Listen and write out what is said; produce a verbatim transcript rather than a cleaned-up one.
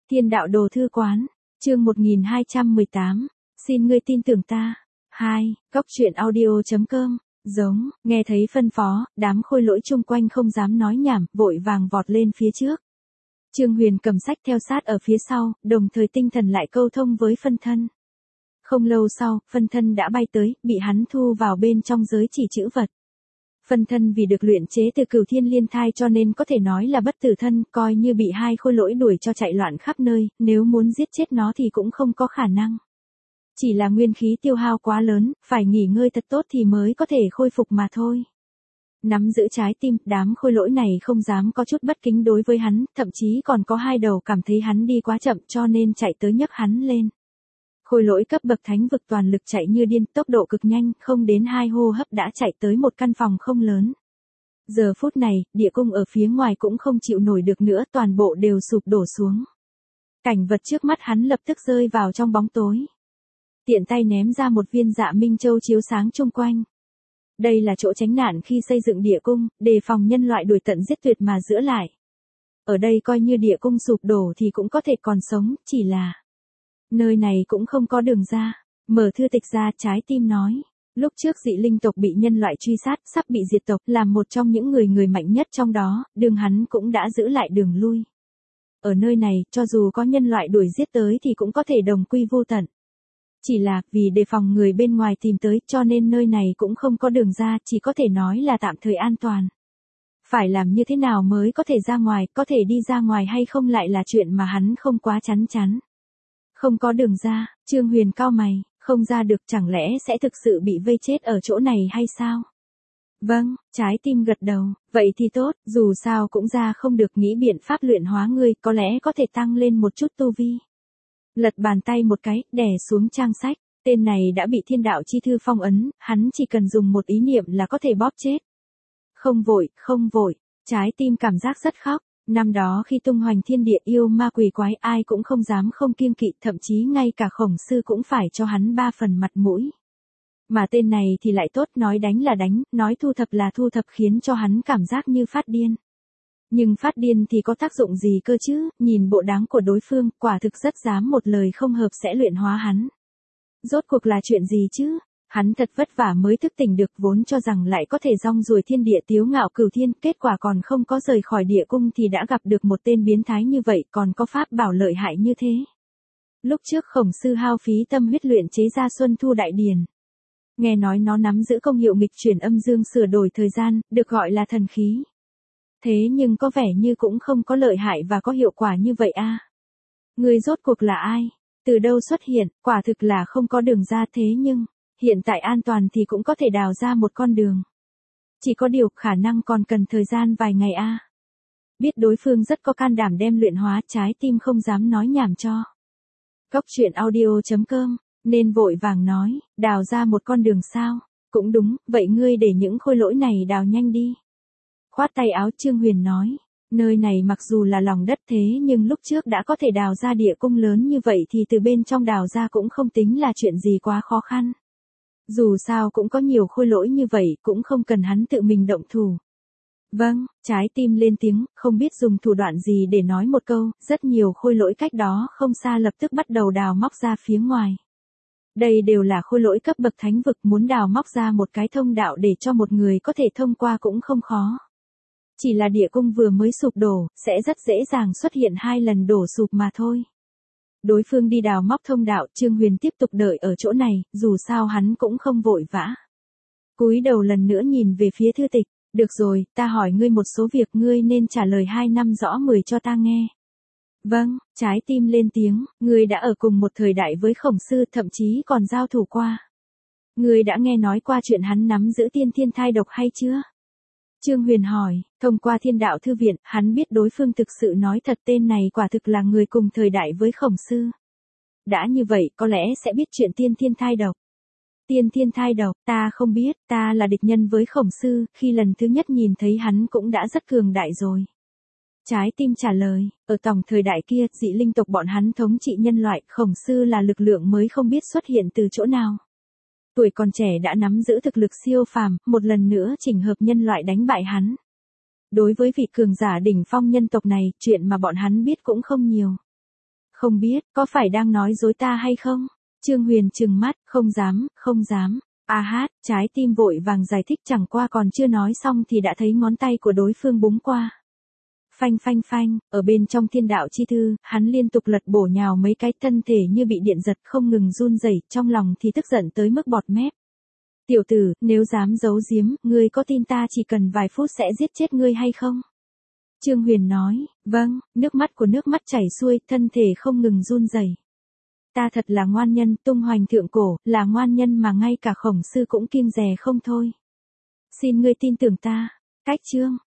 Thiên đạo đồ thư quán, chương một nghìn hai trăm mười tám, xin ngươi tin tưởng ta. hai, Góc truyện audio chấm com, giống, nghe thấy phân phó, đám khôi lỗi chung quanh không dám nói nhảm, vội vàng vọt lên phía trước. Trương Huyền cầm sách theo sát ở phía sau, đồng thời tinh thần lại câu thông với phân thân. Không lâu sau, phân thân đã bay tới, bị hắn thu vào bên trong giới chỉ chữ vật. Phân thân vì được luyện chế từ cửu thiên liên thai cho nên có thể nói là bất tử thân, coi như bị hai khôi lỗi đuổi cho chạy loạn khắp nơi, nếu muốn giết chết nó thì cũng không có khả năng. Chỉ là nguyên khí tiêu hao quá lớn, phải nghỉ ngơi thật tốt thì mới có thể khôi phục mà thôi. Nắm giữ trái tim, đám khôi lỗi này không dám có chút bất kính đối với hắn, thậm chí còn có hai đầu cảm thấy hắn đi quá chậm cho nên chạy tới nhấc hắn lên. Khôi lỗi cấp bậc thánh vực toàn lực chạy như điên, tốc độ cực nhanh, không đến hai hô hấp đã chạy tới một căn phòng không lớn. Giờ phút này, địa cung ở phía ngoài cũng không chịu nổi được nữa, toàn bộ đều sụp đổ xuống. Cảnh vật trước mắt hắn lập tức rơi vào trong bóng tối. Tiện tay ném ra một viên dạ minh châu chiếu sáng chung quanh. Đây là chỗ tránh nạn khi xây dựng địa cung, đề phòng nhân loại đuổi tận giết tuyệt mà giữ lại. Ở đây coi như địa cung sụp đổ thì cũng có thể còn sống, chỉ là nơi này cũng không có đường ra. Mở thư tịch ra, trái tim nói. Lúc trước dị linh tộc bị nhân loại truy sát, sắp bị diệt tộc, làm một trong những người người mạnh nhất trong đó, đường hắn cũng đã giữ lại đường lui. Ở nơi này, cho dù có nhân loại đuổi giết tới thì cũng có thể đồng quy vô tận. Chỉ là, vì đề phòng người bên ngoài tìm tới, cho nên nơi này cũng không có đường ra, chỉ có thể nói là tạm thời an toàn. Phải làm như thế nào mới có thể ra ngoài, có thể đi ra ngoài hay không lại là chuyện mà hắn không quá chắn chắn. Không có đường ra, Trương Huyền cau mày, không ra được, chẳng lẽ sẽ thực sự bị vây chết ở chỗ này hay sao? Vâng, trái tim gật đầu, vậy thì tốt, dù sao cũng ra không được, nghĩ biện pháp luyện hóa ngươi, có lẽ có thể tăng lên một chút tu vi. Lật bàn tay một cái, đè xuống trang sách, tên này đã bị thiên đạo chi thư phong ấn, hắn chỉ cần dùng một ý niệm là có thể bóp chết. Không vội, không vội, trái tim cảm giác rất khóc. Năm đó khi tung hoành thiên địa, yêu ma quỷ quái ai cũng không dám không kiêng kỵ, thậm chí ngay cả Khổng Sư cũng phải cho hắn ba phần mặt mũi. Mà tên này thì lại tốt, nói đánh là đánh, nói thu thập là thu thập, khiến cho hắn cảm giác như phát điên. Nhưng phát điên thì có tác dụng gì cơ chứ, nhìn bộ dáng của đối phương, quả thực rất dám một lời không hợp sẽ luyện hóa hắn. Rốt cuộc là chuyện gì chứ? Hắn thật vất vả mới thức tỉnh được, vốn cho rằng lại có thể rong ruổi thiên địa tiếu ngạo cửu thiên, kết quả còn không có rời khỏi địa cung thì đã gặp được một tên biến thái như vậy, còn có pháp bảo lợi hại như thế. Lúc trước Khổng Sư hao phí tâm huyết luyện chế ra Xuân Thu Đại Điển. Nghe nói nó nắm giữ công hiệu nghịch chuyển âm dương, sửa đổi thời gian, được gọi là thần khí. Thế nhưng có vẻ như cũng không có lợi hại và có hiệu quả như vậy a. Người rốt cuộc là ai? Từ đâu xuất hiện? Quả thực là không có đường ra, thế nhưng hiện tại an toàn thì cũng có thể đào ra một con đường. Chỉ có điều khả năng còn cần thời gian vài ngày a. Biết đối phương rất có can đảm đem luyện hóa, trái tim không dám nói nhảm cho. Góc truyện audio chấm com, nên vội vàng nói, đào ra một con đường sao? Cũng đúng, vậy ngươi để những khôi lỗi này đào nhanh đi. Khoát tay áo, Trương Huyền nói, nơi này mặc dù là lòng đất thế nhưng lúc trước đã có thể đào ra địa cung lớn như vậy thì từ bên trong đào ra cũng không tính là chuyện gì quá khó khăn. Dù sao cũng có nhiều khôi lỗi như vậy, cũng không cần hắn tự mình động thủ. Vâng, trái tim lên tiếng, không biết dùng thủ đoạn gì để nói một câu, rất nhiều khôi lỗi cách đó không xa lập tức bắt đầu đào móc ra phía ngoài. Đây đều là khôi lỗi cấp bậc thánh vực, muốn đào móc ra một cái thông đạo để cho một người có thể thông qua cũng không khó. Chỉ là địa cung vừa mới sụp đổ, sẽ rất dễ dàng xuất hiện hai lần đổ sụp mà thôi. Đối phương đi đào móc thông đạo, Trương Huyền tiếp tục đợi ở chỗ này, dù sao hắn cũng không vội vã. Cúi đầu lần nữa nhìn về phía thư tịch, được rồi, ta hỏi ngươi một số việc, ngươi nên trả lời hai năm rõ mười cho ta nghe. Vâng, trái tim lên tiếng, ngươi đã ở cùng một thời đại với Khổng Sư, thậm chí còn giao thủ qua. Ngươi đã nghe nói qua chuyện hắn nắm giữ tiên thiên thai độc hay chưa? Trương Huyền hỏi, thông qua thiên đạo thư viện, hắn biết đối phương thực sự nói thật, tên này quả thực là người cùng thời đại với Khổng Sư. Đã như vậy, có lẽ sẽ biết chuyện tiên thiên thai độc. Tiên thiên thai độc, ta không biết, ta là địch nhân với Khổng Sư, khi lần thứ nhất nhìn thấy hắn cũng đã rất cường đại rồi. Trái tim trả lời, ở tổng thời đại kia, dị linh tộc bọn hắn thống trị nhân loại, Khổng Sư là lực lượng mới không biết xuất hiện từ chỗ nào. Tuổi còn trẻ đã nắm giữ thực lực siêu phàm, một lần nữa chỉnh hợp nhân loại đánh bại hắn. Đối với vị cường giả đỉnh phong nhân tộc này, chuyện mà bọn hắn biết cũng không nhiều. Không biết, có phải đang nói dối ta hay không? Trương Huyền trừng mắt, không dám, không dám. A hát, trái tim vội vàng giải thích chẳng qua còn chưa nói xong thì đã thấy ngón tay của đối phương búng qua. Phanh phanh phanh, ở bên trong thiên đạo chi thư, hắn liên tục lật bổ nhào mấy cái, thân thể như bị điện giật không ngừng run rẩy, trong lòng thì tức giận tới mức bọt mép. Tiểu tử, nếu dám giấu giếm, ngươi có tin ta chỉ cần vài phút sẽ giết chết ngươi hay không? Trương Huyền nói, vâng, nước mắt của nước mắt chảy xuôi, thân thể không ngừng run rẩy. Ta thật là ngoan nhân, tung hoành thượng cổ, là ngoan nhân mà ngay cả Khổng Sư cũng kiêng dè không thôi. Xin ngươi tin tưởng ta. Cách chương